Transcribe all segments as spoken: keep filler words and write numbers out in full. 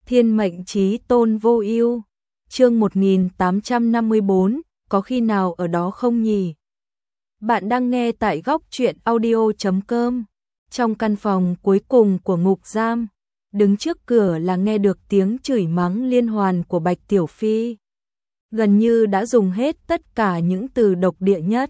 Thiên mệnh chí tôn vô ưu. Chương một nghìn tám trăm năm mươi bốn, có khi nào ở đó không nhỉ? Bạn đang nghe tại góc truyện audio chấm com. Trong căn phòng cuối cùng của ngục giam, đứng trước cửa là nghe được tiếng chửi mắng liên hoàn của Bạch Tiểu Phi. Gần như đã dùng hết tất cả những từ độc địa nhất.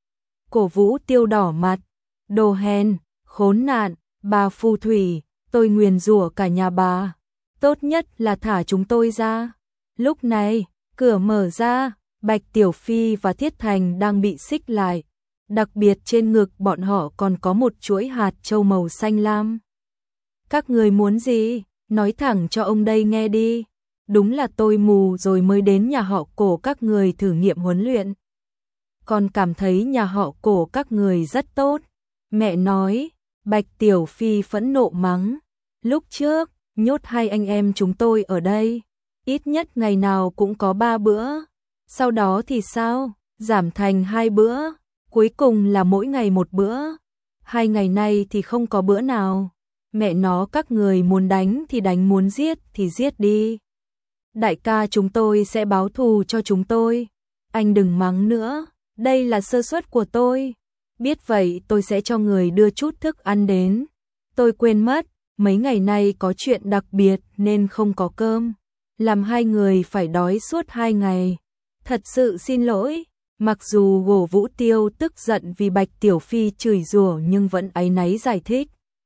Cổ Vũ Tiêu đỏ mặt, đồ hèn, khốn nạn, bà phù thủy, tôi nguyền rủa cả nhà bà. Tốt nhất là thả chúng tôi ra. Lúc này, cửa mở ra, Bạch Tiểu Phi và Thiết Thành đang bị xích lại. Đặc biệt trên ngực bọn họ còn có một chuỗi hạt châu màu xanh lam. Các người muốn gì? Nói thẳng cho ông đây nghe đi. Đúng là tôi mù rồi mới đến nhà họ Cổ các người thử nghiệm huấn luyện. Còn cảm thấy nhà họ Cổ các người rất tốt. Mẹ nói, Bạch Tiểu Phi phẫn nộ mắng. Lúc trước, nhốt hai anh em chúng tôi ở đây. Ít nhất ngày nào cũng có ba bữa. Sau đó thì sao? Giảm thành hai bữa. Cuối cùng là mỗi ngày một bữa. Hai ngày nay thì không có bữa nào. Mẹ nó các người muốn đánh thì đánh, muốn giết thì giết đi. Đại ca chúng tôi sẽ báo thù cho chúng tôi. Anh đừng mắng nữa. Đây là sơ suất của tôi. Biết vậy tôi sẽ cho người đưa chút thức ăn đến. Tôi quên mất, mấy ngày nay có chuyện đặc biệt nên không có cơm. Làm hai người phải đói suốt hai ngày. Thật sự xin lỗi. Mặc dù Cổ Vũ Tiêu tức giận vì Bạch Tiểu Phi chửi rủa nhưng vẫn áy náy giải thích.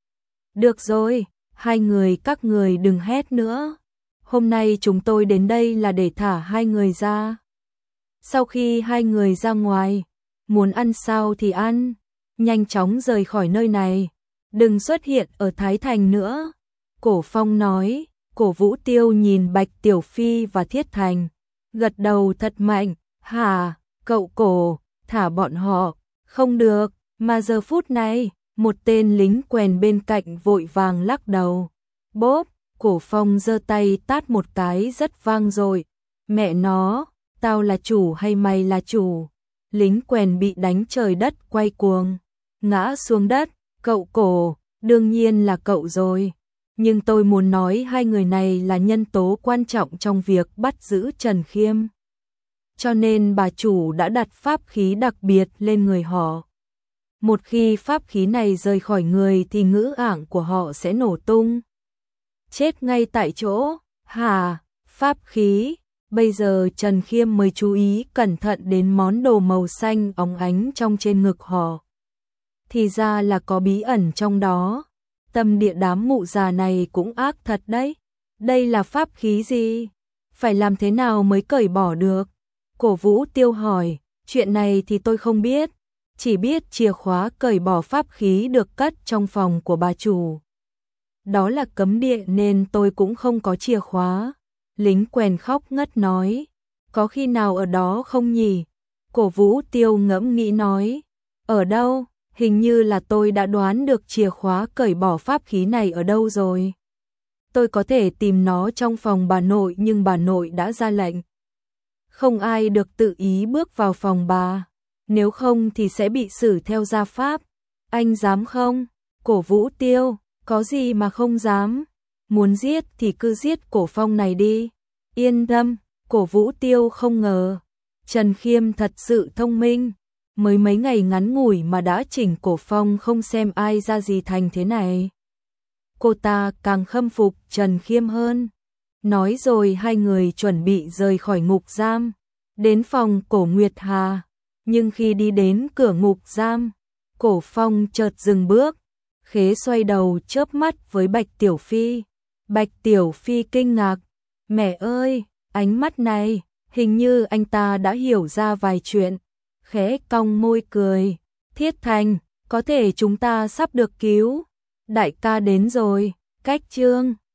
Được rồi, hai người các người đừng hét nữa. Hôm nay chúng tôi đến đây là để thả hai người ra. Sau khi hai người ra ngoài, muốn ăn sao thì ăn, nhanh chóng rời khỏi nơi này, đừng xuất hiện ở Thái Thành nữa. Cổ Phong nói. Cổ Vũ Tiêu nhìn Bạch Tiểu Phi và Thiết Thành, gật đầu thật mạnh. Hả, cậu Cổ, thả bọn họ. Không được, mà giờ phút này, một tên lính quèn bên cạnh vội vàng lắc đầu. Bốp, Cổ Phong giơ tay tát một cái rất vang rồi. Mẹ nó, tao là chủ hay mày là chủ? Lính quèn bị đánh trời đất quay cuồng, ngã xuống đất. Cậu Cổ, đương nhiên là cậu rồi. Nhưng tôi muốn nói hai người này là nhân tố quan trọng trong việc bắt giữ Trần Khiêm. Cho nên bà chủ đã đặt pháp khí đặc biệt lên người họ. Một khi pháp khí này rời khỏi người thì ngữ ảng của họ sẽ nổ tung. Chết ngay tại chỗ. Hà, pháp khí. Bây giờ Trần Khiêm mới chú ý cẩn thận đến món đồ màu xanh óng ánh trong trên ngực họ. Thì ra là có bí ẩn trong đó. Tâm địa đám mụ già này cũng ác thật đấy. Đây là pháp khí gì? Phải làm thế nào mới cởi bỏ được? Cổ Vũ Tiêu hỏi. Chuyện này thì tôi không biết. Chỉ biết chìa khóa cởi bỏ pháp khí được cất trong phòng của bà chủ. Đó là cấm địa nên tôi cũng không có chìa khóa. Lính quèn khóc ngất nói. Có khi nào ở đó không nhỉ? Cổ Vũ Tiêu ngẫm nghĩ nói. Ở đâu? Hình như là tôi đã đoán được chìa khóa cởi bỏ pháp khí này ở đâu rồi. Tôi có thể tìm nó trong phòng bà nội nhưng bà nội đã ra lệnh. Không ai được tự ý bước vào phòng bà. Nếu không thì sẽ bị xử theo gia pháp. Anh dám không? Cổ Vũ Tiêu, có gì mà không dám. Muốn giết thì cứ giết Cổ Phong này đi. Yên tâm, Cổ Vũ Tiêu không ngờ. Trần Khiêm thật sự thông minh. Mới mấy ngày ngắn ngủi mà đã chỉnh Cổ Phong không xem ai ra gì thành thế này. Cô ta càng khâm phục Trần Khiêm hơn. Nói rồi hai người chuẩn bị rời khỏi ngục giam, đến phòng Cổ Nguyệt Hà. Nhưng khi đi đến cửa ngục giam, Cổ Phong chợt dừng bước. Khế xoay đầu chớp mắt với Bạch Tiểu Phi. Bạch Tiểu Phi kinh ngạc. Mẹ ơi, ánh mắt này, hình như anh ta đã hiểu ra vài chuyện. Khẽ cong môi cười. Thiết Thành, có thể chúng ta sắp được cứu. Đại ca đến rồi. Cách chương